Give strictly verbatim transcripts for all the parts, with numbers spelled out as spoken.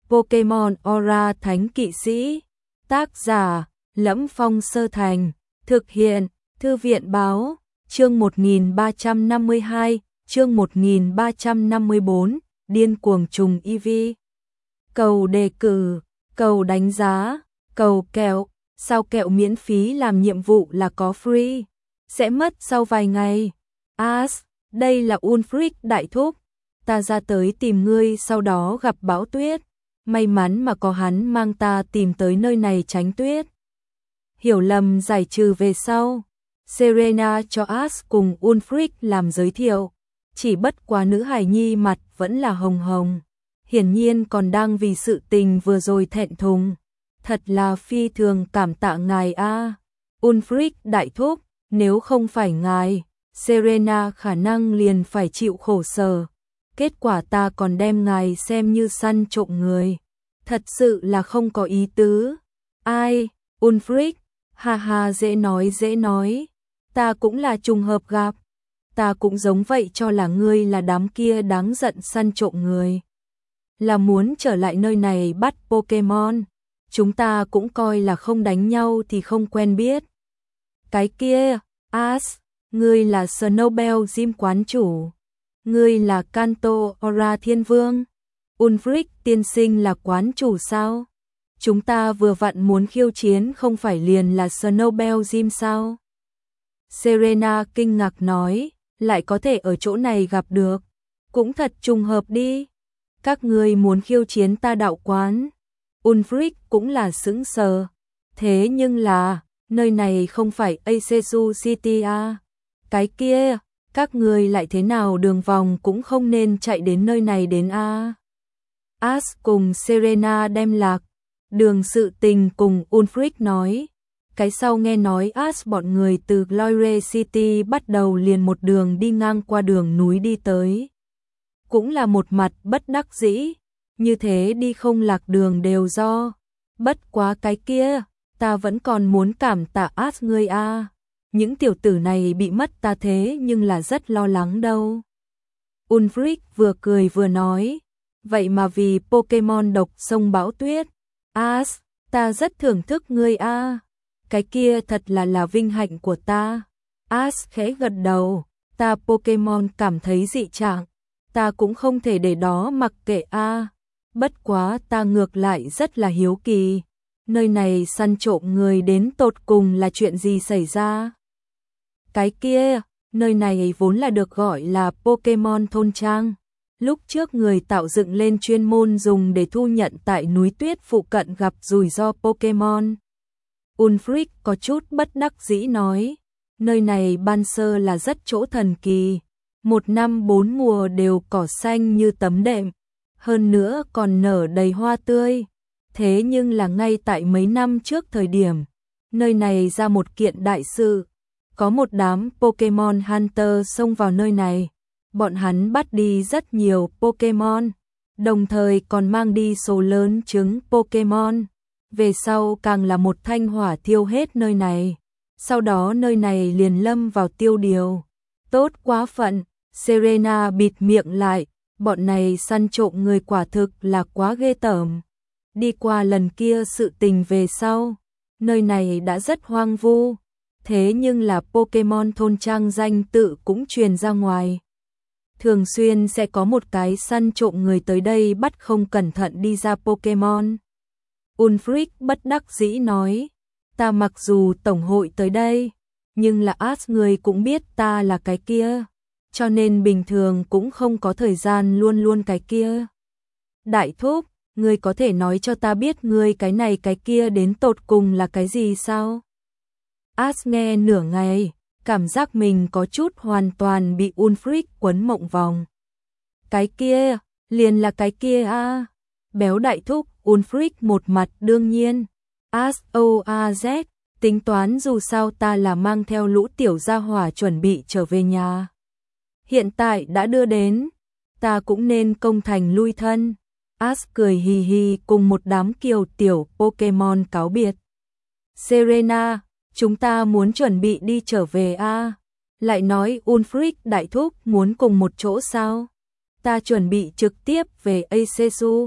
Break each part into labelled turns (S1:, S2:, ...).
S1: Pokemon Aura Thánh Kỵ Sĩ. Tác giả: Lẫm Phong Sơ Thành. Thực hiện: Thư viện báo. Chương một nghìn ba trăm năm mươi hai, chương một nghìn ba trăm năm mươi bốn, điên cuồng trùng e vê. Cầu đề cử, cầu đánh giá, cầu kẹo, sao kẹo miễn phí làm nhiệm vụ là có free, sẽ mất sau vài ngày. As, đây là Ulfric đại thúc, ta ra tới tìm ngươi sau đó gặp bão tuyết, may mắn mà có hắn mang ta tìm tới nơi này tránh tuyết. Hiểu lầm giải trừ về sau, Serena cho As cùng Ulfric làm giới thiệu, chỉ bất quá nữ hài nhi mặt vẫn là hồng hồng, hiển nhiên còn đang vì sự tình vừa rồi thẹn thùng. Thật là phi thường cảm tạ ngài a, à. Ulfric đại thúc, nếu không phải ngài, Serena khả năng liền phải chịu khổ sở. Kết quả ta còn đem ngài xem như săn trộm người, thật sự là không có ý tứ. Ai, Ulfric, ha ha, dễ nói dễ nói, ta cũng là trùng hợp gặp, ta cũng giống vậy cho là ngươi là đám kia đáng giận săn trộm người, là muốn trở lại nơi này bắt Pokemon. Chúng ta cũng coi là không đánh nhau thì không quen biết. Cái kia, As, ngươi là Snowbell Gym quán chủ, ngươi là Kanto Aura Thiên Vương, Ulfric tiên sinh là quán chủ sao? Chúng ta vừa vặn muốn khiêu chiến không phải liền là Snowbell Gym sao? Serena kinh ngạc nói, lại có thể ở chỗ này gặp được, cũng thật trùng hợp đi. Các ngươi muốn khiêu chiến ta đạo quán? Ulfric cũng là sững sờ, thế nhưng là, nơi này không phải Acesu City à? Cái kia, các ngươi lại thế nào đường vòng cũng không nên chạy đến nơi này đến a. À? As cùng Serena đem lạc đường sự tình cùng Ulfric nói, cái sau nghe nói As bọn người từ Glory City bắt đầu liền một đường đi ngang qua đường núi đi tới, cũng là một mặt bất đắc dĩ. Như thế đi không lạc đường đều do, bất quá cái kia, ta vẫn còn muốn cảm tạ As ngươi a, à. Những tiểu tử này bị mất ta thế nhưng là rất lo lắng đâu. Ulfric vừa cười vừa nói, vậy mà vì Pokemon độc sông bão tuyết, As, ta rất thưởng thức ngươi a, à. Cái kia thật là là vinh hạnh của ta. As khẽ gật đầu, ta Pokemon cảm thấy dị trạng, ta cũng không thể để đó mặc kệ a. À. Bất quá ta ngược lại rất là hiếu kỳ, nơi này săn trộm người đến tột cùng là chuyện gì xảy ra? Cái kia, nơi này vốn là được gọi là Pokemon thôn trang, lúc trước người tạo dựng lên chuyên môn dùng để thu nhận tại núi tuyết phụ cận gặp rủi ro Pokemon. Ulfric có chút bất đắc dĩ nói, nơi này ban sơ là rất chỗ thần kỳ, một năm bốn mùa đều cỏ xanh như tấm đệm, hơn nữa còn nở đầy hoa tươi. Thế nhưng là ngay tại mấy năm trước thời điểm, nơi này ra một kiện đại sự, có một đám Pokemon Hunter xông vào nơi này, bọn hắn bắt đi rất nhiều Pokemon, đồng thời còn mang đi số lớn trứng Pokemon. Về sau càng là một thanh hỏa thiêu hết nơi này, sau đó nơi này liền lâm vào tiêu điều. Tốt quá phận, Serena bịt miệng lại. Bọn này săn trộm người quả thực là quá ghê tởm. Đi qua lần kia sự tình về sau, nơi này đã rất hoang vu, thế nhưng là Pokemon thôn trang danh tự cũng truyền ra ngoài. Thường xuyên sẽ có một cái săn trộm người tới đây bắt không cẩn thận đi ra Pokemon. Ulfric bất đắc dĩ nói, ta mặc dù tổng hội tới đây, nhưng là As người cũng biết ta là cái kia, cho nên bình thường cũng không có thời gian luôn luôn cái kia. Đại thúc, ngươi có thể nói cho ta biết ngươi cái này cái kia đến tột cùng là cái gì sao? As nghe nửa ngày, cảm giác mình có chút hoàn toàn bị Ulfric quấn mộng vòng. Cái kia, liền là cái kia a. À. Béo đại thúc, Ulfric một mặt đương nhiên. As o a z, tính toán dù sao ta là mang theo lũ tiểu gia hỏa chuẩn bị trở về nhà. Hiện tại đã đưa đến, ta cũng nên công thành lui thân. As cười hì hì cùng một đám kiều tiểu Pokemon cáo biệt. Serena, chúng ta muốn chuẩn bị đi trở về a. À? Lại nói Ulfric đại thúc muốn cùng một chỗ sao? Ta chuẩn bị trực tiếp về Acesu.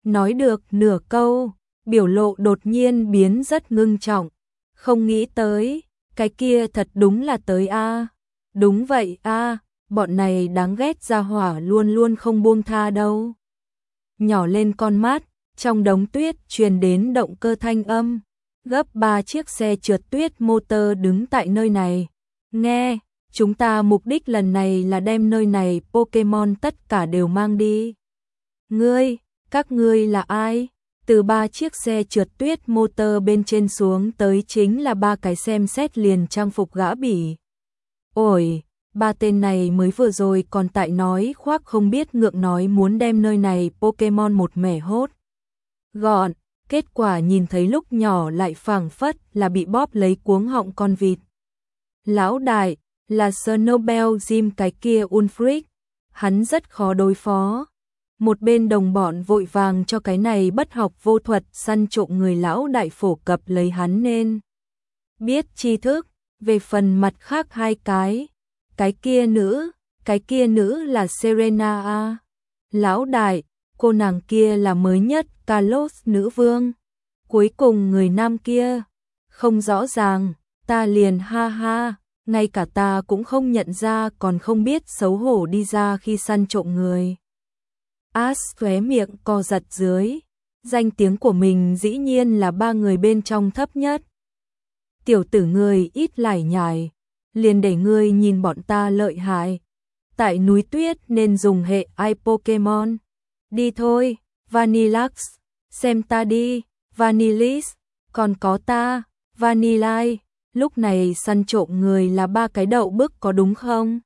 S1: Nói được nửa câu, biểu lộ đột nhiên biến rất ngưng trọng. Không nghĩ tới, cái kia thật đúng là tới a. Đúng vậy a, bọn này đáng ghét ra hỏa luôn luôn không buông tha đâu. Nhỏ lên con mắt, trong đống tuyết truyền đến động cơ thanh âm. Gấp ba chiếc xe trượt tuyết motor đứng tại nơi này. Nghe, chúng ta mục đích lần này là đem nơi này Pokemon tất cả đều mang đi. Ngươi, các ngươi là ai? Từ ba chiếc xe trượt tuyết motor bên trên xuống tới chính là ba cái xem xét liền trang phục gã bỉ. Ôi, ba tên này mới vừa rồi còn tại nói khoác không biết ngượng nói muốn đem nơi này Pokemon một mẻ hốt gọn, kết quả nhìn thấy lúc nhỏ lại phảng phất là bị bóp lấy cuống họng con vịt. Lão đại, là Snowbell Gym cái kia Ulfric, hắn rất khó đối phó. Một bên đồng bọn vội vàng cho cái này bất học vô thuật săn trộm người lão đại phổ cập lấy hắn nên biết tri thức. Về phần mặt khác hai cái, cái kia nữ, cái kia nữ là Serena a. Lão đại, cô nàng kia là mới nhất Kalos nữ vương. Cuối cùng người nam kia, không rõ ràng, ta liền ha ha, ngay cả ta cũng không nhận ra còn không biết xấu hổ đi ra khi săn trộm người. Ash khóe miệng co giật dưới, danh tiếng của mình dĩ nhiên là ba người bên trong thấp nhất. Tiểu tử ngươi ít lải nhải, liền để ngươi nhìn bọn ta lợi hại. Tại núi tuyết nên dùng hệ ai Pokemon. Đi thôi, Vanilluxe, xem ta đi, Vanillis, còn có ta, Vanillite. Lúc này săn trộm người là ba cái đậu bức có đúng không?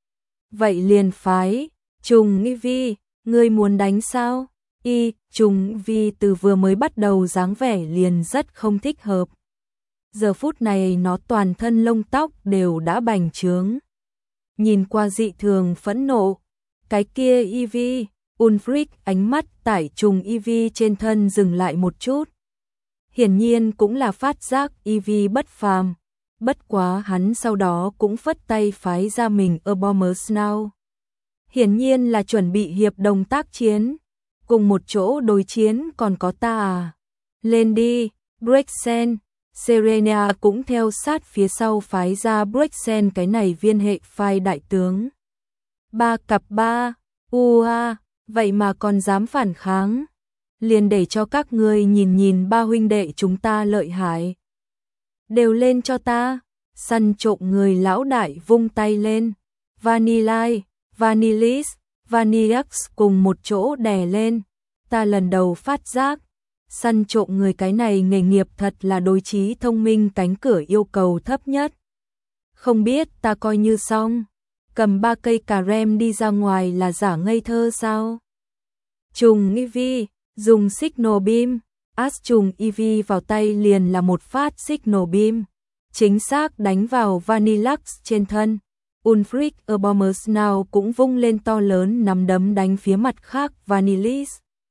S1: Vậy liền phái, Trùng Eevee, ngươi muốn đánh sao? Y, Trùng Eevee từ vừa mới bắt đầu dáng vẻ liền rất không thích hợp. Giờ phút này nó toàn thân lông tóc đều đã bành trướng. Nhìn qua dị thường phẫn nộ. Cái kia Eevee, Ulfric ánh mắt tải Trùng Eevee trên thân dừng lại một chút. Hiển nhiên cũng là phát giác Eevee bất phàm. Bất quá hắn sau đó cũng phất tay phái ra mình Abomasnow. Hiển nhiên là chuẩn bị hiệp đồng tác chiến. Cùng một chỗ đối chiến còn có ta à. Lên đi, Braixen. Serena cũng theo sát phía sau phái ra Braixen cái này viên hệ phai đại tướng. Ba cặp ba, ua, vậy mà còn dám phản kháng. Liền để cho các ngươi nhìn nhìn ba huynh đệ chúng ta lợi hại. Đều lên cho ta, săn trộm người lão đại vung tay lên. Vanillite, Vanillis, Vanillux cùng một chỗ đè lên. Ta lần đầu phát giác. Săn trộm người cái này nghề nghiệp thật là đối trí thông minh cánh cửa yêu cầu thấp nhất. Không biết ta coi như xong. Cầm ba cây cà rem đi ra ngoài là giả ngây thơ sao? Trùng Eevee, dùng Signal Beam. Ash trùng Eevee vào tay liền là một phát Signal Beam. Chính xác đánh vào Vanillux trên thân. Ulfric Abomasnow cũng vung lên to lớn nắm đấm đánh phía mặt khác Vanillis.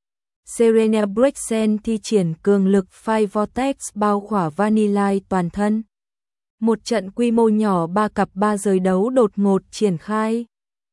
S1: Serena Braixen thi triển cường lực Fire Vortex bao khỏa Vanillite toàn thân. Một trận quy mô nhỏ ba cặp ba giới đấu đột ngột triển khai.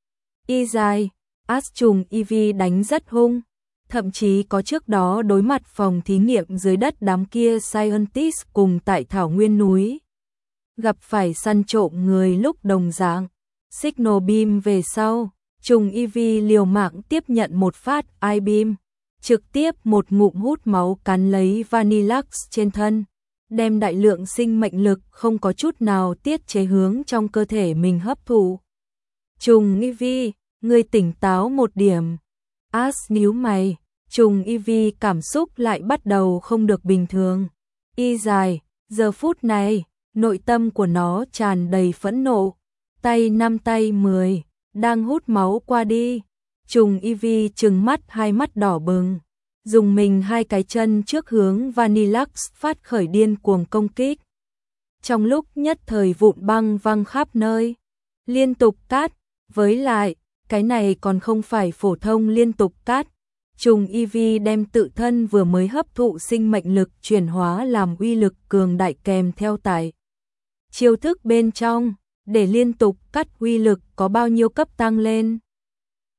S1: Y dài, Ash trùng Eevee đánh rất hung. Thậm chí có trước đó đối mặt phòng thí nghiệm dưới đất đám kia Scientist cùng tại thảo nguyên núi. Gặp phải săn trộm người lúc đồng dạng. Signal Beam về sau, trùng Eevee liều mạng tiếp nhận một phát I-Beam. Trực tiếp một ngụm hút máu cắn lấy Vanillux trên thân, đem đại lượng sinh mệnh lực không có chút nào tiết chế hướng trong cơ thể mình hấp thụ. Trùng Eevee, ngươi tỉnh táo một điểm. Ash nhíu mày, trùng Eevee cảm xúc lại bắt đầu không được bình thường. Y dài, giờ phút này, nội tâm của nó tràn đầy phẫn nộ. Tay năm tay mười, đang hút máu qua đi. Trùng Eevee trừng mắt hai mắt đỏ bừng, dùng mình hai cái chân trước hướng Vanillux phát khởi điên cuồng công kích. Trong lúc nhất thời vụn băng văng khắp nơi, liên tục cắt, với lại, cái này còn không phải phổ thông liên tục cắt. Trùng Eevee đem tự thân vừa mới hấp thụ sinh mệnh lực chuyển hóa làm uy lực cường đại kèm theo tại chiêu thức bên trong, để liên tục cắt uy lực có bao nhiêu cấp tăng lên.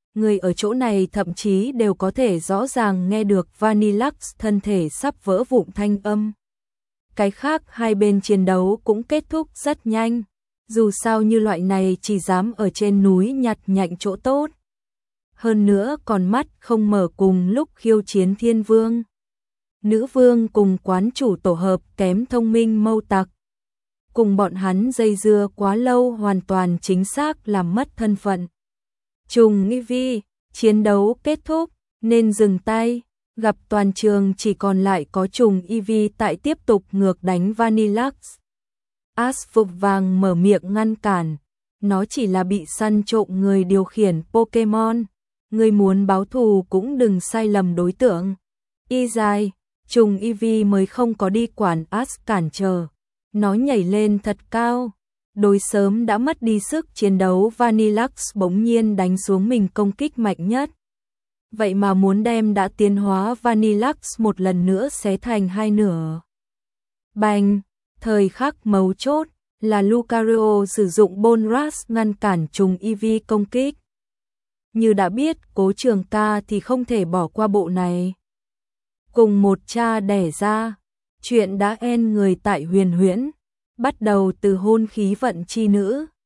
S1: người ở chỗ này thậm chí đều có thể rõ ràng nghe được Vanillush thân thể sắp vỡ vụn thanh âm. Cái khác hai bên chiến đấu cũng kết thúc rất nhanh, dù sao như loại này chỉ dám ở trên núi nhặt nhạnh chỗ tốt. Hơn nữa còn mắt không mở cùng lúc khiêu chiến thiên vương. Nữ vương cùng quán chủ tổ hợp kém thông minh mâu tặc. Cùng bọn hắn dây dưa quá lâu hoàn toàn chính xác làm mất thân phận. Trùng nghi vi, chiến đấu kết thúc, nên dừng tay, gặp toàn trường chỉ còn lại có trùng y vi tại tiếp tục ngược đánh Vanillush. Ash vội vàng mở miệng ngăn cản, nó chỉ là bị săn trộm người điều khiển Pokemon, người muốn báo thù cũng đừng sai lầm đối tượng. Y dài, trùng y vi mới không có đi quản Ash cản trở, nó nhảy lên thật cao. Đối sớm đã mất đi sức chiến đấu Vanillush bỗng nhiên đánh xuống mình công kích mạnh nhất. Vậy mà muốn đem đã tiến hóa Vanillush một lần nữa xé thành hai nửa. Bành, thời khắc mấu chốt là Lucario sử dụng Bone Rush ngăn cản trùng i vê công kích. Như đã biết Cố Trường Ca thì không thể bỏ qua bộ này. Cùng một cha đẻ ra, chuyện đã en người tại Huyền Huyễn, bắt đầu từ hôn khí vận chi nữ.